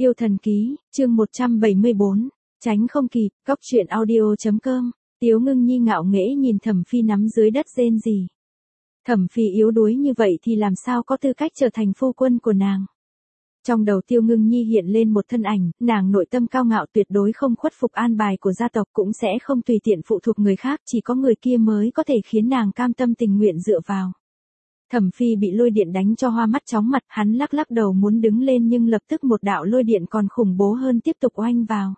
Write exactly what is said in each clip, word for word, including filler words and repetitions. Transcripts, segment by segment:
Yêu thần ký, chương một trăm bảy mươi bốn, tránh không kịp, cóc truyện audio.com, Tiếu Ngưng Nhi ngạo nghễ nhìn Thẩm Phi nắm dưới đất rên rỉ. Thẩm Phi yếu đuối như vậy thì làm sao có tư cách trở thành phu quân của nàng. Trong đầu Tiêu Ngưng Nhi hiện lên một thân ảnh, nàng nội tâm cao ngạo tuyệt đối không khuất phục an bài của gia tộc cũng sẽ không tùy tiện phụ thuộc người khác, chỉ có người kia mới có thể khiến nàng cam tâm tình nguyện dựa vào. Thẩm Phi bị lôi điện đánh cho hoa mắt chóng mặt, hắn lắc lắc đầu muốn đứng lên nhưng lập tức một đạo lôi điện còn khủng bố hơn tiếp tục oanh vào.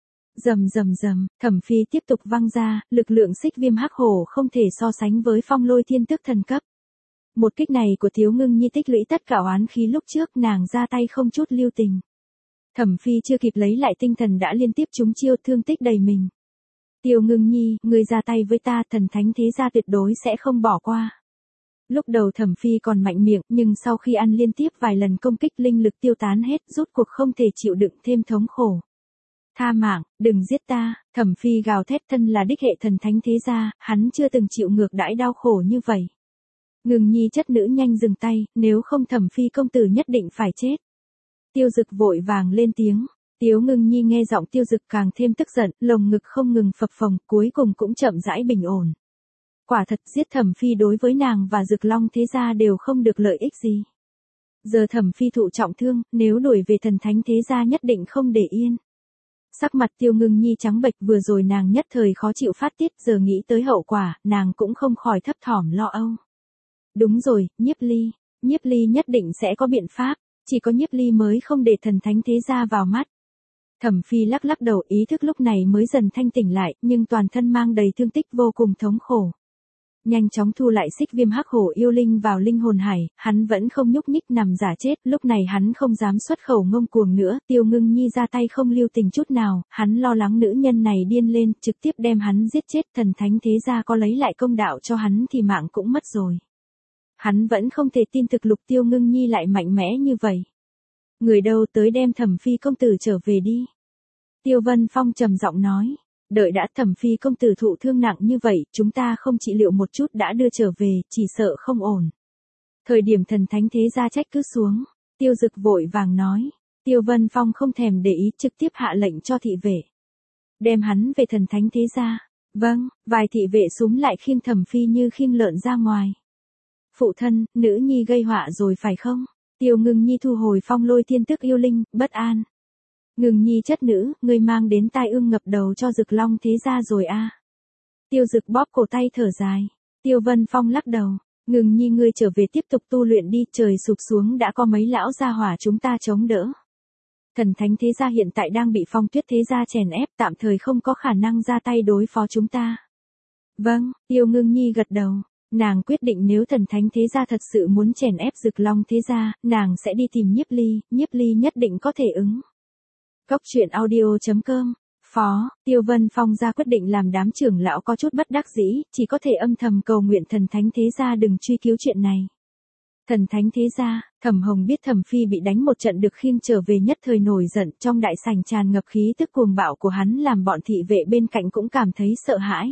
Rầm rầm rầm, Thẩm Phi tiếp tục văng ra, lực lượng xích viêm hắc hổ không thể so sánh với phong lôi thiên tước thần cấp. Một kích này của Tiếu Ngưng Nhi tích lũy tất cả oán khí lúc trước, nàng ra tay không chút lưu tình. Thẩm Phi chưa kịp lấy lại tinh thần đã liên tiếp trúng chiêu, thương tích đầy mình. Tiêu Ngưng Nhi, ngươi ra tay với ta, thần thánh thế gia tuyệt đối sẽ không bỏ qua. Lúc đầu Thẩm Phi còn mạnh miệng, nhưng sau khi ăn liên tiếp vài lần công kích linh lực tiêu tán hết, rút cuộc không thể chịu đựng thêm thống khổ. Tha mạng, đừng giết ta, Thẩm Phi gào thét, thân là đích hệ thần thánh thế gia, hắn chưa từng chịu ngược đãi đau khổ như vậy. Ngưng Nhi chất nữ nhanh dừng tay, nếu không Thẩm Phi công tử nhất định phải chết. Tiêu Dực vội vàng lên tiếng. Tiếu Ngưng Nhi nghe giọng Tiêu Dực càng thêm tức giận, lồng ngực không ngừng phập phồng, cuối cùng cũng chậm rãi bình ổn. Quả thật giết Thẩm Phi đối với nàng và Dực Long thế gia đều không được lợi ích gì. Giờ Thẩm Phi thụ trọng thương, nếu đuổi về thần thánh thế gia nhất định không để yên. Sắc mặt Tiêu Ngưng Nhi trắng bệch, vừa rồi nàng nhất thời khó chịu phát tiết, giờ nghĩ tới hậu quả, nàng cũng không khỏi thấp thỏm lo âu. Đúng rồi, Nhiếp Ly, Nhiếp Ly nhất định sẽ có biện pháp, chỉ có Nhiếp Ly mới không để thần thánh thế gia vào mắt. Thẩm Phi lắc lắc đầu, ý thức lúc này mới dần thanh tỉnh lại, nhưng toàn thân mang đầy thương tích vô cùng thống khổ. Nhanh chóng thu lại xích viêm hắc hổ yêu linh vào linh hồn hải, hắn vẫn không nhúc nhích nằm giả chết, lúc này hắn không dám xuất khẩu ngông cuồng nữa, Tiêu Ngưng Nhi ra tay không lưu tình chút nào, hắn lo lắng nữ nhân này điên lên, trực tiếp đem hắn giết chết, thần thánh thế gia có lấy lại công đạo cho hắn thì mạng cũng mất rồi. Hắn vẫn không thể tin thực lực Tiêu Ngưng Nhi lại mạnh mẽ như vậy. Người đâu tới đem Thẩm Phi công tử trở về đi. Tiêu Vân Phong trầm giọng nói. Đợi đã, Thẩm Phi công tử thụ thương nặng như vậy, chúng ta không trị liệu một chút đã đưa trở về, chỉ sợ không ổn. Thời điểm thần thánh thế gia trách cứ xuống, Tiêu Dực vội vàng nói. Tiêu Vân Phong không thèm để ý, trực tiếp hạ lệnh cho thị vệ. Đem hắn về thần thánh thế gia. Vâng, vài thị vệ súm lại khiêng Thẩm Phi như khiêng lợn ra ngoài. Phụ thân, nữ nhi gây họa rồi phải không? Tiêu Ngưng Nhi thu hồi phong lôi thiên tước yêu linh, bất an. Ngưng Nhi chất nữ, ngươi mang đến tai ương ngập đầu cho Dực Long thế gia rồi a. À. Tiêu Dực bóp cổ tay thở dài. Tiêu Vân Phong lắc đầu. Ngưng Nhi ngươi trở về tiếp tục tu luyện đi, trời sụp xuống đã có mấy lão gia hỏa chúng ta chống đỡ. Thần thánh thế gia hiện tại đang bị Phong Tuyết thế gia chèn ép, tạm thời không có khả năng ra tay đối phó chúng ta. Vâng, Tiêu Ngưng Nhi gật đầu. Nàng quyết định nếu thần thánh thế gia thật sự muốn chèn ép Dực Long thế gia, nàng sẽ đi tìm Nhiếp Ly, Nhiếp Ly nhất định có thể ứng. Cóc truyện audio.com, Phó, Tiêu Vân Phong ra quyết định làm đám trưởng lão có chút bất đắc dĩ, chỉ có thể âm thầm cầu nguyện thần thánh thế gia đừng truy cứu chuyện này. Thần thánh thế gia, Thẩm Hồng biết Thẩm Phi bị đánh một trận được khiêng trở về nhất thời nổi giận, trong đại sảnh tràn ngập khí tức cuồng bạo của hắn làm bọn thị vệ bên cạnh cũng cảm thấy sợ hãi.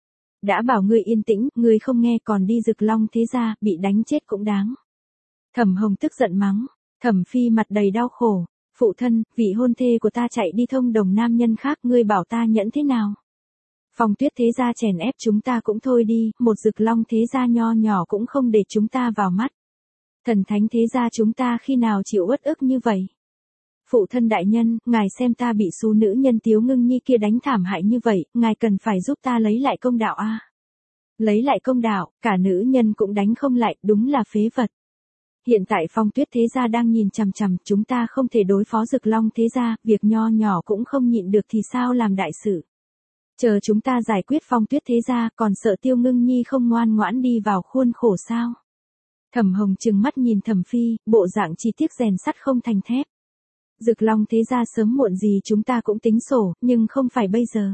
Đã bảo ngươi yên tĩnh, ngươi không nghe còn đi Dực Long thế gia, bị đánh chết cũng đáng. Thẩm Hồng tức giận mắng, Thẩm Phi mặt đầy đau khổ. Phụ thân, vị hôn thê của ta chạy đi thông đồng nam nhân khác, ngươi bảo ta nhẫn thế nào? Phong Tuyết thế gia chèn ép chúng ta cũng thôi đi, một Dực Long thế gia nho nhỏ cũng không để chúng ta vào mắt. Thần thánh thế gia chúng ta khi nào chịu uất ức như vậy? Phụ thân đại nhân, ngài xem ta bị xú nữ nhân Tiếu Ngưng Nhi kia đánh thảm hại như vậy, ngài cần phải giúp ta lấy lại công đạo a. À? Lấy lại công đạo, cả nữ nhân cũng đánh không lại, đúng là phế vật. Hiện tại Phong Tuyết thế gia đang nhìn chằm chằm, chúng ta không thể đối phó Dực Long thế gia, việc nho nhỏ cũng không nhịn được thì sao làm đại sự. Chờ chúng ta giải quyết Phong Tuyết thế gia, còn sợ Tiêu Ngưng Nhi không ngoan ngoãn đi vào khuôn khổ sao? Thẩm Hồng trừng mắt nhìn Thẩm Phi, bộ dạng chi tiết rèn sắt không thành thép. Dực Long thế gia sớm muộn gì chúng ta cũng tính sổ, nhưng không phải bây giờ.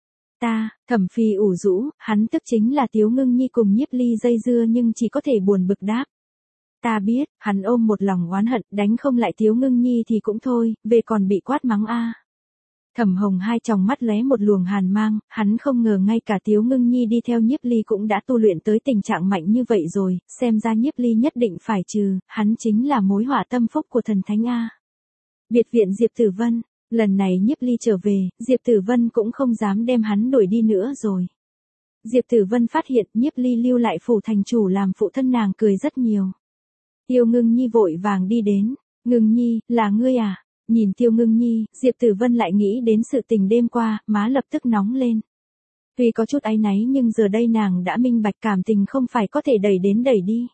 Ta, Thẩm Phi ủ rũ, hắn tức chính là Tiếu Ngưng Nhi cùng Nhiếp Ly dây dưa nhưng chỉ có thể buồn bực đáp. Ta biết, hắn ôm một lòng oán hận, đánh không lại Tiếu Ngưng Nhi thì cũng thôi, về còn bị quát mắng a. À. Thẩm Hồng hai tròng mắt lóe một luồng hàn mang, hắn không ngờ ngay cả Tiếu Ngưng Nhi đi theo Nhiếp Ly cũng đã tu luyện tới tình trạng mạnh như vậy rồi, xem ra Nhiếp Ly nhất định phải trừ, hắn chính là mối họa tâm phúc của thần thánh a. Biệt viện Diệp Tử Vân, lần này Nhiếp Ly trở về, Diệp Tử Vân cũng không dám đem hắn đuổi đi nữa rồi. Diệp Tử Vân phát hiện Nhiếp Ly lưu lại phủ thành chủ làm phụ thân nàng cười rất nhiều. Tiêu Ngưng Nhi vội vàng đi đến, Ngưng Nhi, là ngươi à? Nhìn Tiêu Ngưng Nhi, Diệp Tử Vân lại nghĩ đến sự tình đêm qua, má lập tức nóng lên. Tuy có chút áy náy nhưng giờ đây nàng đã minh bạch cảm tình không phải có thể đẩy đến đẩy đi.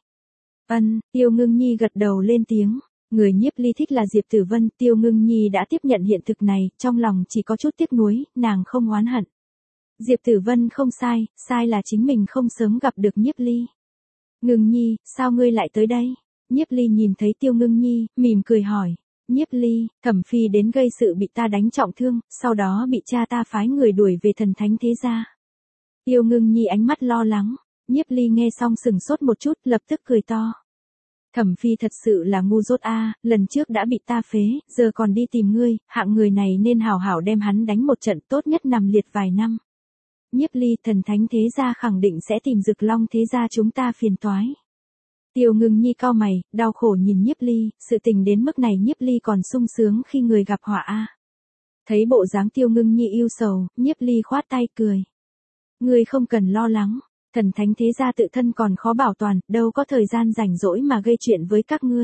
Ân, Tiêu Ngưng Nhi gật đầu lên tiếng. Người Nhiếp Ly thích là Diệp Tử Vân, Tiêu Ngưng Nhi đã tiếp nhận hiện thực này, trong lòng chỉ có chút tiếc nuối, nàng không oán hận. Diệp Tử Vân không sai, sai là chính mình không sớm gặp được Nhiếp Ly. Ngưng Nhi, sao ngươi lại tới đây? Nhiếp Ly nhìn thấy Tiêu Ngưng Nhi, mỉm cười hỏi. Nhiếp Ly, Thẩm Phi đến gây sự bị ta đánh trọng thương, sau đó bị cha ta phái người đuổi về Thần Thánh thế gia. Tiêu Ngưng Nhi ánh mắt lo lắng, Nhiếp Ly nghe xong sừng sốt một chút, lập tức cười to. Thẩm Phi thật sự là ngu dốt a, lần trước đã bị ta phế, giờ còn đi tìm ngươi, hạng người này nên hảo hảo đem hắn đánh một trận, tốt nhất nằm liệt vài năm. Nhiếp Ly, Thần Thánh thế gia khẳng định sẽ tìm Dực Long thế gia chúng ta phiền toái. Tiêu Ngưng Nhi cau mày, đau khổ nhìn Nhiếp Ly, sự tình đến mức này Nhiếp Ly còn sung sướng khi người gặp họa a. Thấy bộ dáng Tiêu Ngưng Nhi yêu sầu, Nhiếp Ly khoát tay cười. Ngươi không cần lo lắng, Thần Thánh thế gia tự thân còn khó bảo toàn, đâu có thời gian rảnh rỗi mà gây chuyện với các ngươi.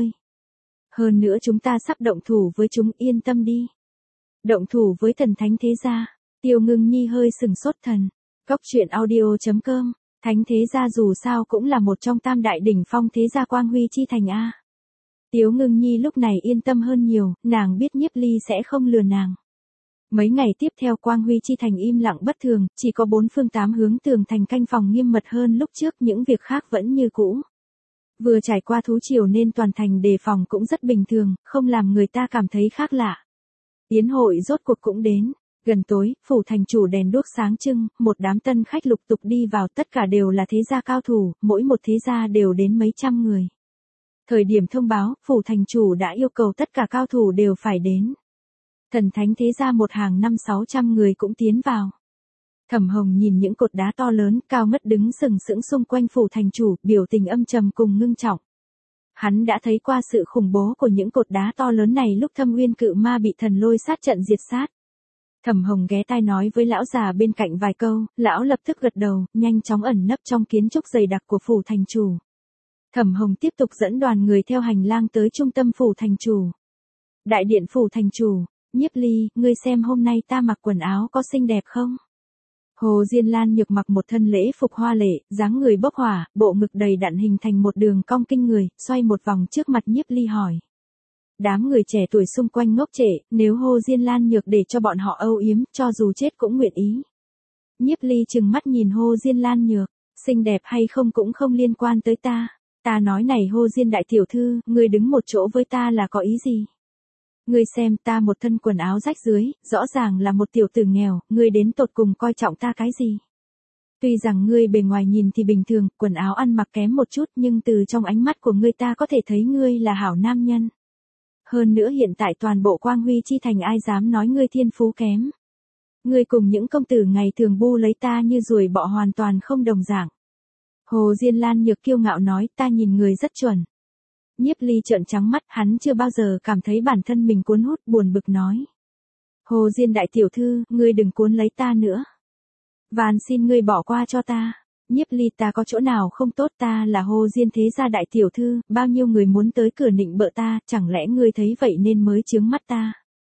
Hơn nữa chúng ta sắp động thủ với chúng, yên tâm đi. Động thủ với Thần Thánh thế gia? Tiêu Ngưng Nhi hơi sừng sốt thần. Cốc truyện audio chấm com, Thánh thế gia dù sao cũng là một trong tam đại đỉnh phong thế gia Quang Huy chi thành a. Tiêu Ngưng Nhi lúc này yên tâm hơn nhiều, nàng biết Nhiếp Ly sẽ không lừa nàng. Mấy ngày tiếp theo Quang Huy chi thành im lặng bất thường, chỉ có bốn phương tám hướng tường thành canh phòng nghiêm mật hơn lúc trước, những việc khác vẫn như cũ. Vừa trải qua thú triều nên toàn thành đề phòng cũng rất bình thường, không làm người ta cảm thấy khác lạ. Yến hội rốt cuộc cũng đến. Gần tối, phủ thành chủ đèn đuốc sáng trưng, một đám tân khách lục tục đi vào, tất cả đều là thế gia cao thủ, mỗi một thế gia đều đến mấy trăm người. Thời điểm thông báo, phủ thành chủ đã yêu cầu tất cả cao thủ đều phải đến. Thần Thánh thế gia một hàng năm sáu trăm người cũng tiến vào. Thẩm Hồng nhìn những cột đá to lớn, cao ngất đứng sừng sững xung quanh phủ thành chủ, biểu tình âm trầm cùng ngưng trọng. Hắn đã thấy qua sự khủng bố của những cột đá to lớn này lúc Thâm Uyên Cự Ma bị thần lôi sát trận diệt sát. Thẩm Hồng ghé tai nói với lão già bên cạnh vài câu, lão lập tức gật đầu, nhanh chóng ẩn nấp trong kiến trúc dày đặc của phủ thành chủ. Thẩm Hồng tiếp tục dẫn đoàn người theo hành lang tới trung tâm phủ thành chủ. Đại điện phủ thành chủ, Nhiếp Ly, ngươi xem hôm nay ta mặc quần áo có xinh đẹp không? Hồ Diên Lan Nhược mặc một thân lễ phục hoa lệ, dáng người bốc hỏa, bộ ngực đầy đặn hình thành một đường cong kinh người, xoay một vòng trước mặt Nhiếp Ly hỏi. Đám người trẻ tuổi xung quanh ngốc trệ, nếu Hồ Diên Lan Nhược để cho bọn họ âu yếm, cho dù chết cũng nguyện ý. Nhiếp Ly trừng mắt nhìn Hồ Diên Lan Nhược, xinh đẹp hay không cũng không liên quan tới ta. Ta nói này Hồ Diên đại tiểu thư, ngươi đứng một chỗ với ta là có ý gì? Ngươi xem ta một thân quần áo rách dưới, rõ ràng là một tiểu tử nghèo, ngươi đến tột cùng coi trọng ta cái gì? Tuy rằng ngươi bề ngoài nhìn thì bình thường, quần áo ăn mặc kém một chút nhưng từ trong ánh mắt của ngươi ta có thể thấy ngươi là hảo nam nhân. Hơn nữa hiện tại toàn bộ Quang Huy chi thành ai dám nói ngươi thiên phú kém. Ngươi cùng những công tử ngày thường bu lấy ta như ruồi bọ hoàn toàn không đồng dạng. Hồ Diên Lan Nhược kiêu ngạo nói, ta nhìn người rất chuẩn. Nhiếp Ly trợn trắng mắt, hắn chưa bao giờ cảm thấy bản thân mình cuốn hút, buồn bực nói. Hồ Diên đại tiểu thư, ngươi đừng cuốn lấy ta nữa. Van xin ngươi bỏ qua cho ta. Nhiếp Ly, ta có chỗ nào không tốt, ta là Hồ Diên thế gia đại tiểu thư, bao nhiêu người muốn tới cửa nịnh bợ ta, chẳng lẽ ngươi thấy vậy nên mới chướng mắt ta.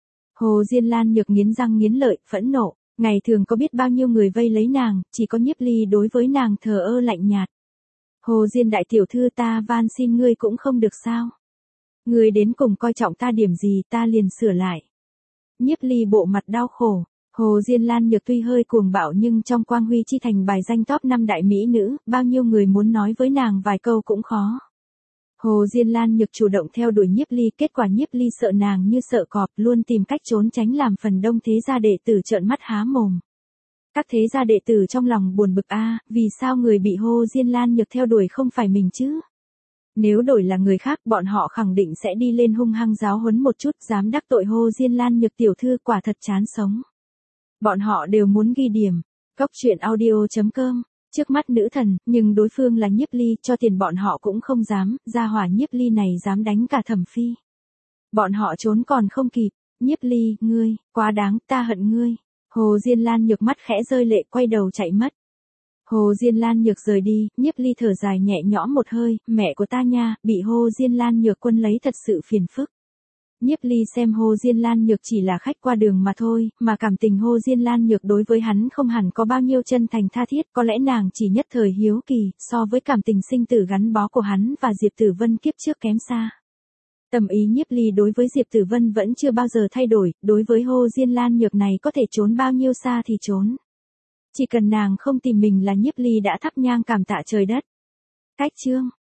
Hồ Diên Lan Nhược nghiến răng nghiến lợi, phẫn nộ, ngày thường có biết bao nhiêu người vây lấy nàng, chỉ có Nhiếp Ly đối với nàng thờ ơ lạnh nhạt. Hồ Diên đại tiểu thư, ta van xin ngươi cũng không được sao. Ngươi đến cùng coi trọng ta điểm gì ta liền sửa lại. Nhiếp Ly bộ mặt đau khổ. Hồ Diên Lan Nhược tuy hơi cuồng bạo nhưng trong Quang Huy chi thành bài danh top năm đại mỹ nữ, bao nhiêu người muốn nói với nàng vài câu cũng khó. Hồ Diên Lan Nhược chủ động theo đuổi Nhiếp Ly, kết quả Nhiếp Ly sợ nàng như sợ cọp, luôn tìm cách trốn tránh làm phần đông thế gia đệ tử trợn mắt há mồm. Các thế gia đệ tử trong lòng buồn bực a, vì sao người bị Hồ Diên Lan Nhược theo đuổi không phải mình chứ? Nếu đổi là người khác, bọn họ khẳng định sẽ đi lên hung hăng giáo huấn một chút, dám đắc tội Hồ Diên Lan Nhược tiểu thư quả thật chán sống. Bọn họ đều muốn ghi điểm. Cốc truyện audio chấm com, trước mắt nữ thần, nhưng đối phương là Nhiếp Ly, cho tiền bọn họ cũng không dám, gia hỏa Nhiếp Ly này dám đánh cả Thẩm Phi. Bọn họ trốn còn không kịp. Nhiếp Ly, ngươi, quá đáng, ta hận ngươi. Hồ Diên Lan Nhược mắt khẽ rơi lệ quay đầu chạy mất. Hồ Diên Lan Nhược rời đi, Nhiếp Ly thở dài nhẹ nhõm một hơi, mẹ của ta nha, bị Hồ Diên Lan Nhược quân lấy thật sự phiền phức. Nhiếp Ly xem Hồ Diên Lan Nhược chỉ là khách qua đường mà thôi, mà cảm tình Hồ Diên Lan Nhược đối với hắn không hẳn có bao nhiêu chân thành tha thiết, có lẽ nàng chỉ nhất thời hiếu kỳ, so với cảm tình sinh tử gắn bó của hắn và Diệp Tử Vân kiếp trước kém xa. Tâm ý Nhiếp Ly đối với Diệp Tử Vân vẫn chưa bao giờ thay đổi, đối với Hồ Diên Lan Nhược này có thể trốn bao nhiêu xa thì trốn. Chỉ cần nàng không tìm mình là Nhiếp Ly đã thắp nhang cảm tạ trời đất. Cách chương